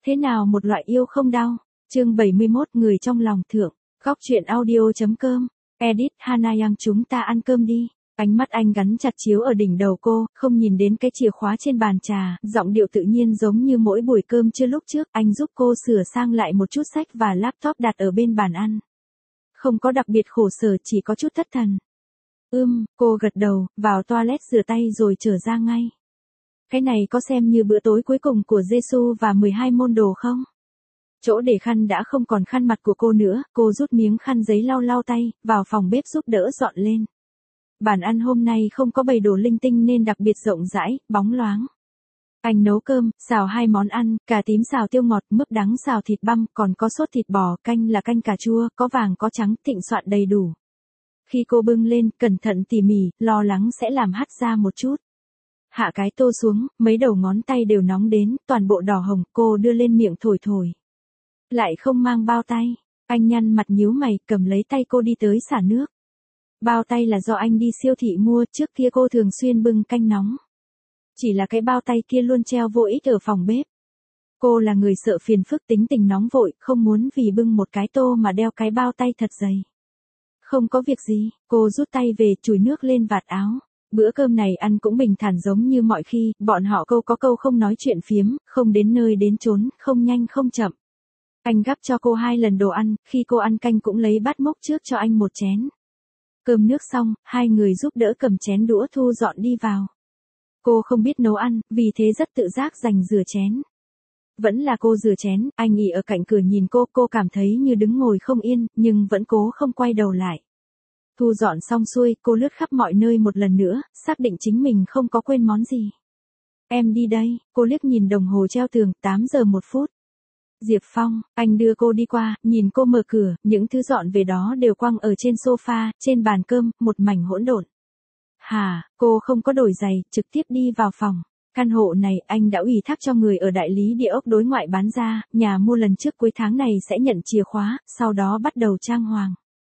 Thế nào một loại yêu không đau? Chương 71 người trong lòng thượng. Góc truyện audio.com. Edit Hana Yang chúng ta ăn cơm đi. Ánh mắt anh gắn chặt chiếu ở đỉnh đầu cô, không nhìn đến cái chìa khóa trên bàn trà, giọng điệu tự nhiên giống như mỗi buổi cơm trưa lúc trước, anh giúp cô sửa sang lại một chút sách và laptop đặt ở bên bàn ăn. Không có đặc biệt khổ sở, chỉ có chút thất thần. Cô gật đầu, vào toilet rửa tay rồi trở ra ngay. Cái này có xem như bữa tối cuối cùng của Giêsu và 12 môn đồ không? Chỗ để khăn đã không còn khăn mặt của cô nữa, cô rút miếng khăn giấy lau lau tay, vào phòng bếp giúp đỡ dọn lên. Bàn ăn hôm nay không có bày đồ linh tinh nên đặc biệt rộng rãi, bóng loáng. Anh nấu cơm, xào 2 món ăn, cà tím xào tiêu ngọt, mướp đắng xào thịt băm, còn có sốt thịt bò, canh là canh cà chua, có vàng có trắng, thịnh soạn đầy đủ. Khi cô bưng lên, cẩn thận tỉ mỉ, lo lắng sẽ làm hắt ra một chút. Hạ cái tô xuống, mấy đầu ngón tay đều nóng đến, toàn bộ đỏ hồng, cô đưa lên miệng thổi thổi. Lại không mang bao tay, anh nhăn mặt nhíu mày, cầm lấy tay cô đi tới xả nước. Bao tay là do anh đi siêu thị mua, trước kia cô thường xuyên bưng canh nóng. Chỉ là cái bao tay kia luôn treo vô ích ở phòng bếp. Cô là người sợ phiền phức tính tình nóng vội, không muốn vì bưng một cái tô mà đeo cái bao tay thật dày. Không có việc gì, cô rút tay về, chùi nước lên vạt áo. Bữa cơm này ăn cũng bình thản giống như mọi khi, bọn họ câu có câu không nói chuyện phiếm, không đến nơi đến chốn, không nhanh không chậm. Anh gắp cho cô 2 lần đồ ăn, khi cô ăn canh cũng lấy bát múc trước cho anh một chén. Cơm nước xong, 2 người giúp đỡ cầm chén đũa thu dọn đi vào. Cô không biết nấu ăn, vì thế rất tự giác giành rửa chén. Vẫn là cô rửa chén, anh ỉ ở cạnh cửa nhìn cô cảm thấy như đứng ngồi không yên, nhưng vẫn cố không quay đầu lại. Thu dọn xong xuôi, cô lướt khắp mọi nơi một lần nữa, xác định chính mình không có quên món gì. Em đi đây, cô liếc nhìn đồng hồ treo tường, 8 giờ 1 phút. Diệp Phong, anh đưa cô đi qua, nhìn cô mở cửa, những thứ dọn về đó đều quăng ở trên sofa, trên bàn cơm, một mảnh hỗn độn. Cô không có đổi giày, trực tiếp đi vào phòng. Căn hộ này anh đã ủy thác cho người ở đại lý địa ốc đối ngoại bán ra, nhà mua lần trước cuối tháng này sẽ nhận chìa khóa, sau đó bắt đầu trang hoàng.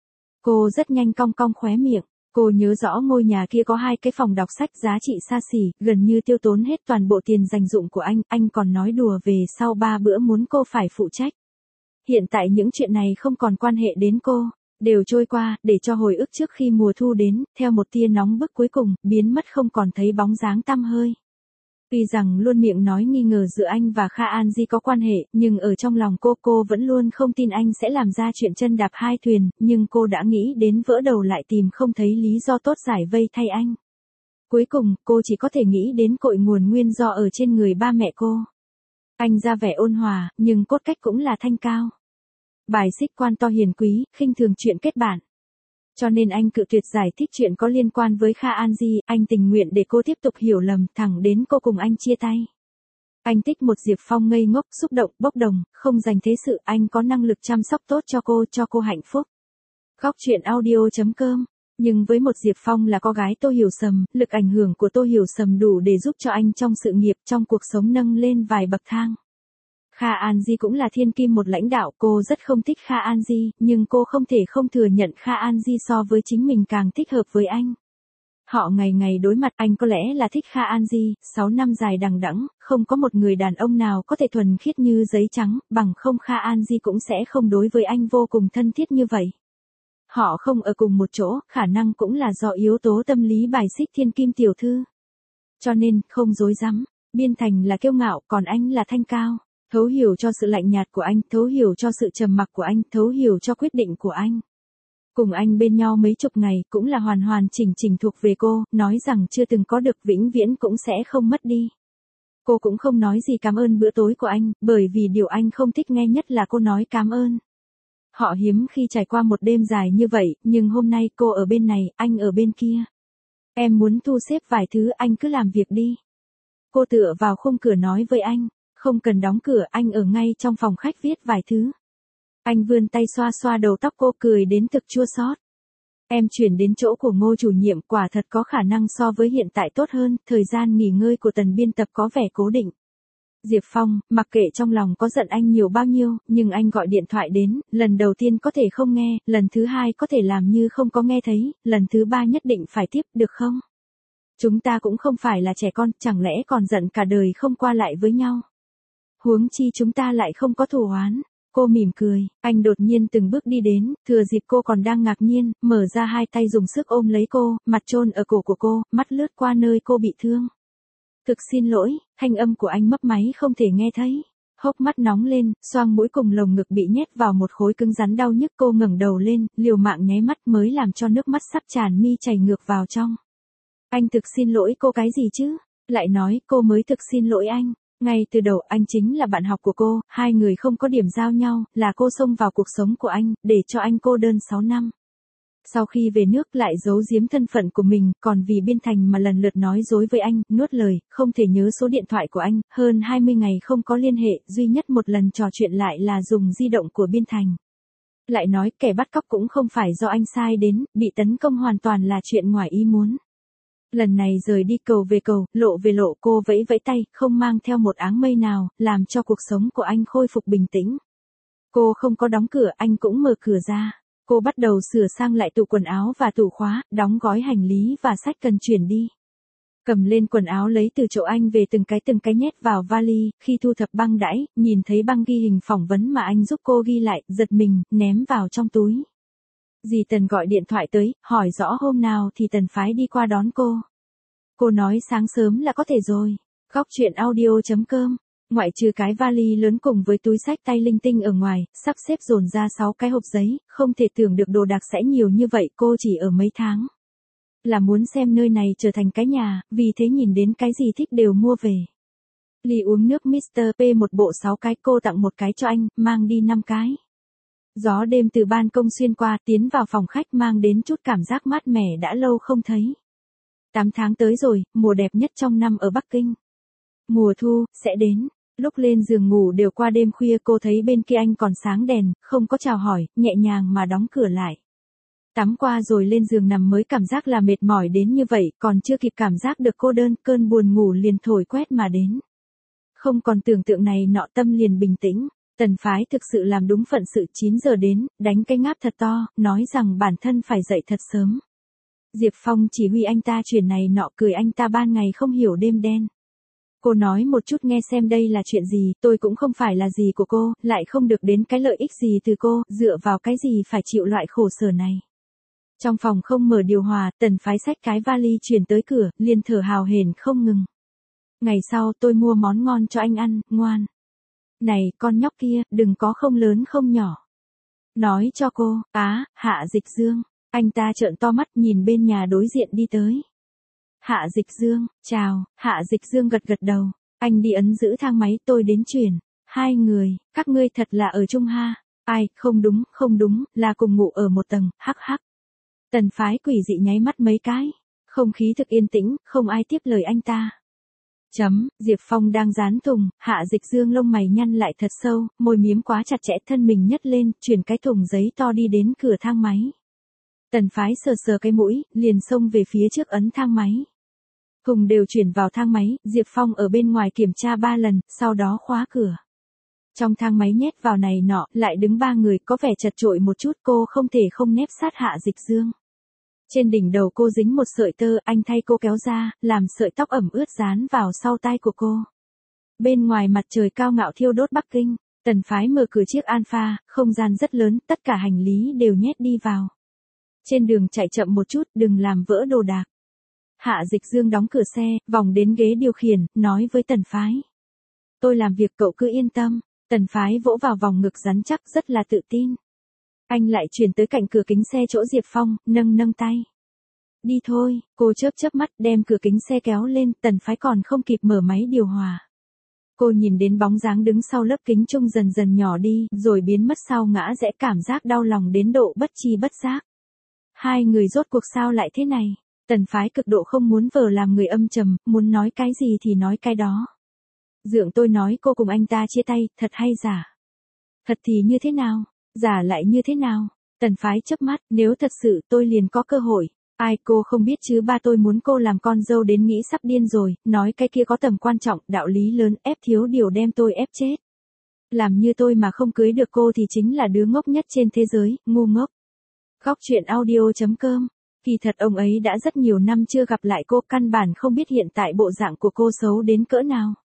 Cô rất nhanh cong cong khóe miệng. Cô nhớ rõ ngôi nhà kia có 2 cái phòng đọc sách giá trị xa xỉ, gần như tiêu tốn hết toàn bộ tiền dành dụm của anh còn nói đùa về sau 3 bữa muốn cô phải phụ trách. Hiện tại những chuyện này không còn quan hệ đến cô, đều trôi qua, để cho hồi ức trước khi mùa thu đến, theo một tia nóng bức cuối cùng, biến mất không còn thấy bóng dáng tăm hơi. Tuy rằng luôn miệng nói nghi ngờ giữa anh và Kha An-ji có quan hệ, nhưng ở trong lòng cô vẫn luôn không tin anh sẽ làm ra chuyện chân đạp 2 thuyền, nhưng cô đã nghĩ đến vỡ đầu lại tìm không thấy lý do tốt giải vây thay anh. Cuối cùng, cô chỉ có thể nghĩ đến cội nguồn nguyên do ở trên người ba mẹ cô. Anh ra vẻ ôn hòa, nhưng cốt cách cũng là thanh cao. Bài xích quan to hiền quý, khinh thường chuyện kết bạn. Cho nên anh cự tuyệt giải thích chuyện có liên quan với Kha An-ji, anh tình nguyện để cô tiếp tục hiểu lầm, thẳng đến cô cùng anh chia tay. Anh thích một Diệp Phong ngây ngốc, xúc động, bốc đồng, không dành thế sự, anh có năng lực chăm sóc tốt cho cô hạnh phúc. Góc truyện audio.com. Nhưng với một Diệp Phong là con gái Tô Hiểu Sầm, lực ảnh hưởng của Tô Hiểu Sầm đủ để giúp cho anh trong sự nghiệp, trong cuộc sống nâng lên vài bậc thang. Kha An-ji cũng là thiên kim một lãnh đạo, cô rất không thích Kha An-ji, nhưng cô không thể không thừa nhận Kha An-ji so với chính mình càng thích hợp với anh. Họ ngày ngày đối mặt, anh có lẽ là thích Kha An-ji, 6 năm dài đằng đẵng, không có một người đàn ông nào có thể thuần khiết như giấy trắng, bằng không Kha An-ji cũng sẽ không đối với anh vô cùng thân thiết như vậy. Họ không ở cùng một chỗ, khả năng cũng là do yếu tố tâm lý bài xích thiên kim tiểu thư. Cho nên, không dối rắm, Biên Thành là kiêu ngạo, còn anh là thanh cao. Thấu hiểu cho sự lạnh nhạt của anh, thấu hiểu cho sự trầm mặc của anh, thấu hiểu cho quyết định của anh. Cùng anh bên nhau mấy chục ngày cũng là hoàn hoàn chỉnh chỉnh thuộc về cô, nói rằng chưa từng có được vĩnh viễn cũng sẽ không mất đi. Cô cũng không nói gì cảm ơn bữa tối của anh, bởi vì điều anh không thích nghe nhất là cô nói cảm ơn. Họ hiếm khi trải qua một đêm dài như vậy, nhưng hôm nay cô ở bên này, anh ở bên kia. Em muốn thu xếp vài thứ, anh cứ làm việc đi. Cô tựa vào khung cửa nói với anh. Không cần đóng cửa, anh ở ngay trong phòng khách viết vài thứ. Anh vươn tay xoa xoa đầu tóc cô, cười đến thực chua xót. Em chuyển đến chỗ của Ngô chủ nhiệm, quả thật có khả năng so với hiện tại tốt hơn, thời gian nghỉ ngơi của Tần biên tập có vẻ cố định. Diệp Phong, mặc kệ trong lòng có giận anh nhiều bao nhiêu, nhưng anh gọi điện thoại đến, lần đầu tiên có thể không nghe, lần thứ 2 có thể làm như không có nghe thấy, lần thứ 3 nhất định phải tiếp, được không? Chúng ta cũng không phải là trẻ con, chẳng lẽ còn giận cả đời không qua lại với nhau. Huống chi chúng ta lại không có thù oán. Cô mỉm cười, anh đột nhiên từng bước đi đến, thừa dịp cô còn đang ngạc nhiên, mở ra hai tay dùng sức ôm lấy cô, mặt chôn ở cổ của cô, mắt lướt qua nơi cô bị thương. Thực xin lỗi, thanh âm của anh mấp máy không thể nghe thấy. Hốc mắt nóng lên, xoang mũi cùng lồng ngực bị nhét vào một khối cứng rắn đau nhức. Cô ngẩng đầu lên, liều mạng nháy mắt mới làm cho nước mắt sắp tràn mi chảy ngược vào trong. Anh thực xin lỗi cô cái gì chứ? Lại nói cô mới thực xin lỗi anh. Ngay từ đầu anh chính là bạn học của cô, hai người không có điểm giao nhau, là cô xông vào cuộc sống của anh, để cho anh cô đơn 6 năm. Sau khi về nước lại giấu giếm thân phận của mình, còn vì Biên Thành mà lần lượt nói dối với anh, nuốt lời, không thể nhớ số điện thoại của anh, hơn 20 ngày không có liên hệ, duy nhất một lần trò chuyện lại là dùng di động của Biên Thành. Lại nói kẻ bắt cóc cũng không phải do anh sai đến, bị tấn công hoàn toàn là chuyện ngoài ý muốn. Lần này rời đi cầu về cầu, lộ về lộ, cô vẫy vẫy tay, không mang theo một áng mây nào, làm cho cuộc sống của anh khôi phục bình tĩnh. Cô không có đóng cửa, anh cũng mở cửa ra. Cô bắt đầu sửa sang lại tủ quần áo và tủ khóa, đóng gói hành lý và sách cần chuyển đi. Cầm lên quần áo lấy từ chỗ anh về từng cái nhét vào vali, khi thu thập băng đãi, nhìn thấy băng ghi hình phỏng vấn mà anh giúp cô ghi lại, giật mình, ném vào trong túi. Dì Tần gọi điện thoại tới, hỏi rõ hôm nào thì Tần phái đi qua đón cô. Cô nói sáng sớm là có thể rồi. Góc chuyện audio.com. Ngoại trừ cái vali lớn cùng với túi sách tay linh tinh ở ngoài, sắp xếp dồn ra 6 cái hộp giấy, không thể tưởng được đồ đạc sẽ nhiều như vậy, cô chỉ ở mấy tháng. Là muốn xem nơi này trở thành cái nhà, vì thế nhìn đến cái gì thích đều mua về. Ly uống nước Mr. P một bộ 6 cái, cô tặng một cái cho anh, mang đi 5 cái. Gió đêm từ ban công xuyên qua, tiến vào phòng khách mang đến chút cảm giác mát mẻ đã lâu không thấy. 8 tháng tới rồi, mùa đẹp nhất trong năm ở Bắc Kinh. Mùa thu, sẽ đến. Lúc lên giường ngủ đều qua đêm khuya, cô thấy bên kia anh còn sáng đèn, không có chào hỏi, nhẹ nhàng mà đóng cửa lại. Tắm qua rồi lên giường nằm mới cảm giác là mệt mỏi đến như vậy, còn chưa kịp cảm giác được cô đơn, cơn buồn ngủ liền thổi quét mà đến. Không còn tưởng tượng này nọ, tâm liền bình tĩnh. Tần phái thực sự làm đúng phận sự, 9 giờ đến, đánh cái ngáp thật to, nói rằng bản thân phải dậy thật sớm. Diệp Phong chỉ huy anh ta chuyện này nọ, cười anh ta ban ngày không hiểu đêm đen. Cô nói một chút nghe xem đây là chuyện gì, tôi cũng không phải là gì của cô, lại không được đến cái lợi ích gì từ cô, dựa vào cái gì phải chịu loại khổ sở này. Trong phòng không mở điều hòa, Tần phái xách cái vali chuyển tới cửa, liền thở hào hển không ngừng. Ngày sau tôi mua món ngon cho anh ăn, ngoan. Này, con nhóc kia, đừng có không lớn không nhỏ. Nói cho cô, Hạ Dịch Dương. Anh ta trợn to mắt nhìn bên nhà đối diện đi tới. Hạ Dịch Dương, chào. Hạ Dịch Dương gật gật đầu. Anh đi ấn giữ thang máy, tôi đến chuyển. Hai người, các ngươi thật là ở chung ha. Ai, không đúng, là cùng ngủ ở một tầng, hắc hắc. Tần phái quỷ dị nháy mắt mấy cái. Không khí thực yên tĩnh, không ai tiếp lời anh ta. Diệp Phong đang dán thùng, Hạ Dịch Dương lông mày nhăn lại thật sâu, môi miếm quá chặt chẽ, thân mình nhấc lên, chuyển cái thùng giấy to đi đến cửa thang máy. Tần phái sờ sờ cái mũi, liền xông về phía trước ấn thang máy. Thùng đều chuyển vào thang máy, Diệp Phong ở bên ngoài kiểm tra 3 lần, sau đó khóa cửa. Trong thang máy nhét vào này nọ, lại đứng 3 người, có vẻ chật chội một chút, cô không thể không nép sát Hạ Dịch Dương. Trên đỉnh đầu cô dính một sợi tơ, anh thay cô kéo ra, làm sợi tóc ẩm ướt dán vào sau tai của cô. Bên ngoài mặt trời cao ngạo thiêu đốt Bắc Kinh, Tần phái mở cửa chiếc Alpha, không gian rất lớn, tất cả hành lý đều nhét đi vào. Trên đường chạy chậm một chút, đừng làm vỡ đồ đạc. Hạ Dịch Dương đóng cửa xe, vòng đến ghế điều khiển, nói với Tần phái. Tôi làm việc cậu cứ yên tâm. Tần phái vỗ vào vòng ngực rắn chắc, rất là tự tin. Anh lại chuyển tới cạnh cửa kính xe chỗ Diệp Phong, nâng tay. Đi thôi, cô chớp mắt đem cửa kính xe kéo lên, Tần phái còn không kịp mở máy điều hòa. Cô nhìn đến bóng dáng đứng sau lớp kính trung dần dần nhỏ đi, rồi biến mất sau ngã rẽ, cảm giác đau lòng đến độ bất chi bất giác. Hai người rốt cuộc sao lại thế này? Tần phái cực độ không muốn vờ làm người âm trầm, muốn nói cái gì thì nói cái đó. Dượng tôi nói cô cùng anh ta chia tay, thật hay giả? Thật thì như thế nào? Giả lại như thế nào? Tần phái chớp mắt, nếu thật sự tôi liền có cơ hội. Ai cô không biết chứ, ba tôi muốn cô làm con dâu đến nghĩ sắp điên rồi, nói cái kia có tầm quan trọng, đạo lý lớn, ép thiếu điều đem tôi ép chết. Làm như tôi mà không cưới được cô thì chính là đứa ngốc nhất trên thế giới, ngu ngốc. Góc chuyện audio.com. Kỳ thật ông ấy đã rất nhiều năm chưa gặp lại cô, căn bản không biết hiện tại bộ dạng của cô xấu đến cỡ nào.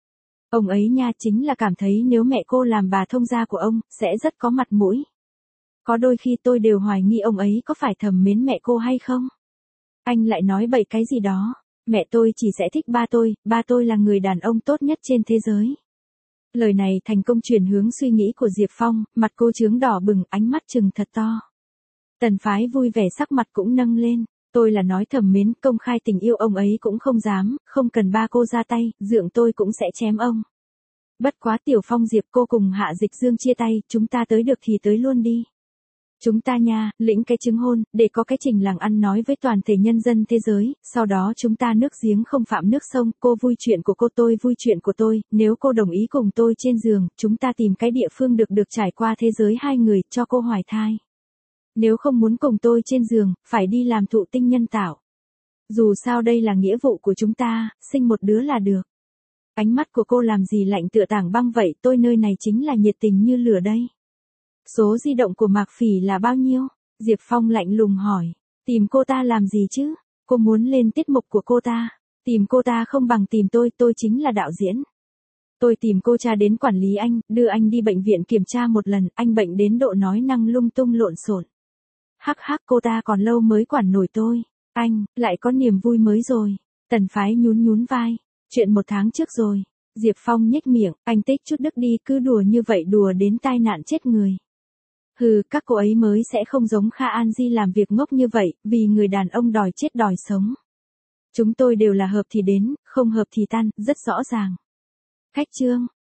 Ông ấy nha chính là cảm thấy nếu mẹ cô làm bà thông gia của ông, sẽ rất có mặt mũi. Có đôi khi tôi đều hoài nghi ông ấy có phải thầm mến mẹ cô hay không. Anh lại nói bậy cái gì đó. Mẹ tôi chỉ sẽ thích ba tôi là người đàn ông tốt nhất trên thế giới. Lời này thành công chuyển hướng suy nghĩ của Diệp Phong, mặt cô chướng đỏ bừng, ánh mắt trừng thật to. Tần Phái vui vẻ sắc mặt cũng nâng lên. Tôi là nói thầm mến, công khai tình yêu ông ấy cũng không dám, không cần ba cô ra tay, dượng tôi cũng sẽ chém ông. Bất quá Tiểu Phong Diệp cô cùng Hạ Dịch Dương chia tay, chúng ta tới được thì tới luôn đi. Chúng ta nha, lĩnh cái chứng hôn, để có cái trình làng ăn nói với toàn thể nhân dân thế giới, sau đó chúng ta nước giếng không phạm nước sông, cô vui chuyện của cô tôi vui chuyện của tôi, nếu cô đồng ý cùng tôi trên giường, chúng ta tìm cái địa phương được trải qua thế giới hai người, cho cô hoài thai. Nếu không muốn cùng tôi trên giường, phải đi làm thụ tinh nhân tạo. Dù sao đây là nghĩa vụ của chúng ta, sinh một đứa là được. Ánh mắt của cô làm gì lạnh tựa tảng băng vậy, tôi nơi này chính là nhiệt tình như lửa đây. Số di động của Mạc Phỉ là bao nhiêu? Diệp Phong lạnh lùng hỏi. Tìm cô ta làm gì chứ? Cô muốn lên tiết mục của cô ta. Tìm cô ta không bằng tìm tôi chính là đạo diễn. Tôi tìm cô cha đến quản lý anh, đưa anh đi bệnh viện kiểm tra một lần, anh bệnh đến độ nói năng lung tung lộn xộn. Hắc hắc, cô ta còn lâu mới quản nổi tôi. Anh, lại có niềm vui mới rồi. Tần Phái nhún vai. Chuyện 1 tháng trước rồi. Diệp Phong nhếch miệng, anh tích chút đức đi, cứ đùa như vậy đùa đến tai nạn chết người. Hừ, các cô ấy mới sẽ không giống Kha An Di làm việc ngốc như vậy, vì người đàn ông đòi chết đòi sống. Chúng tôi đều là hợp thì đến, không hợp thì tan, rất rõ ràng. Khách trương.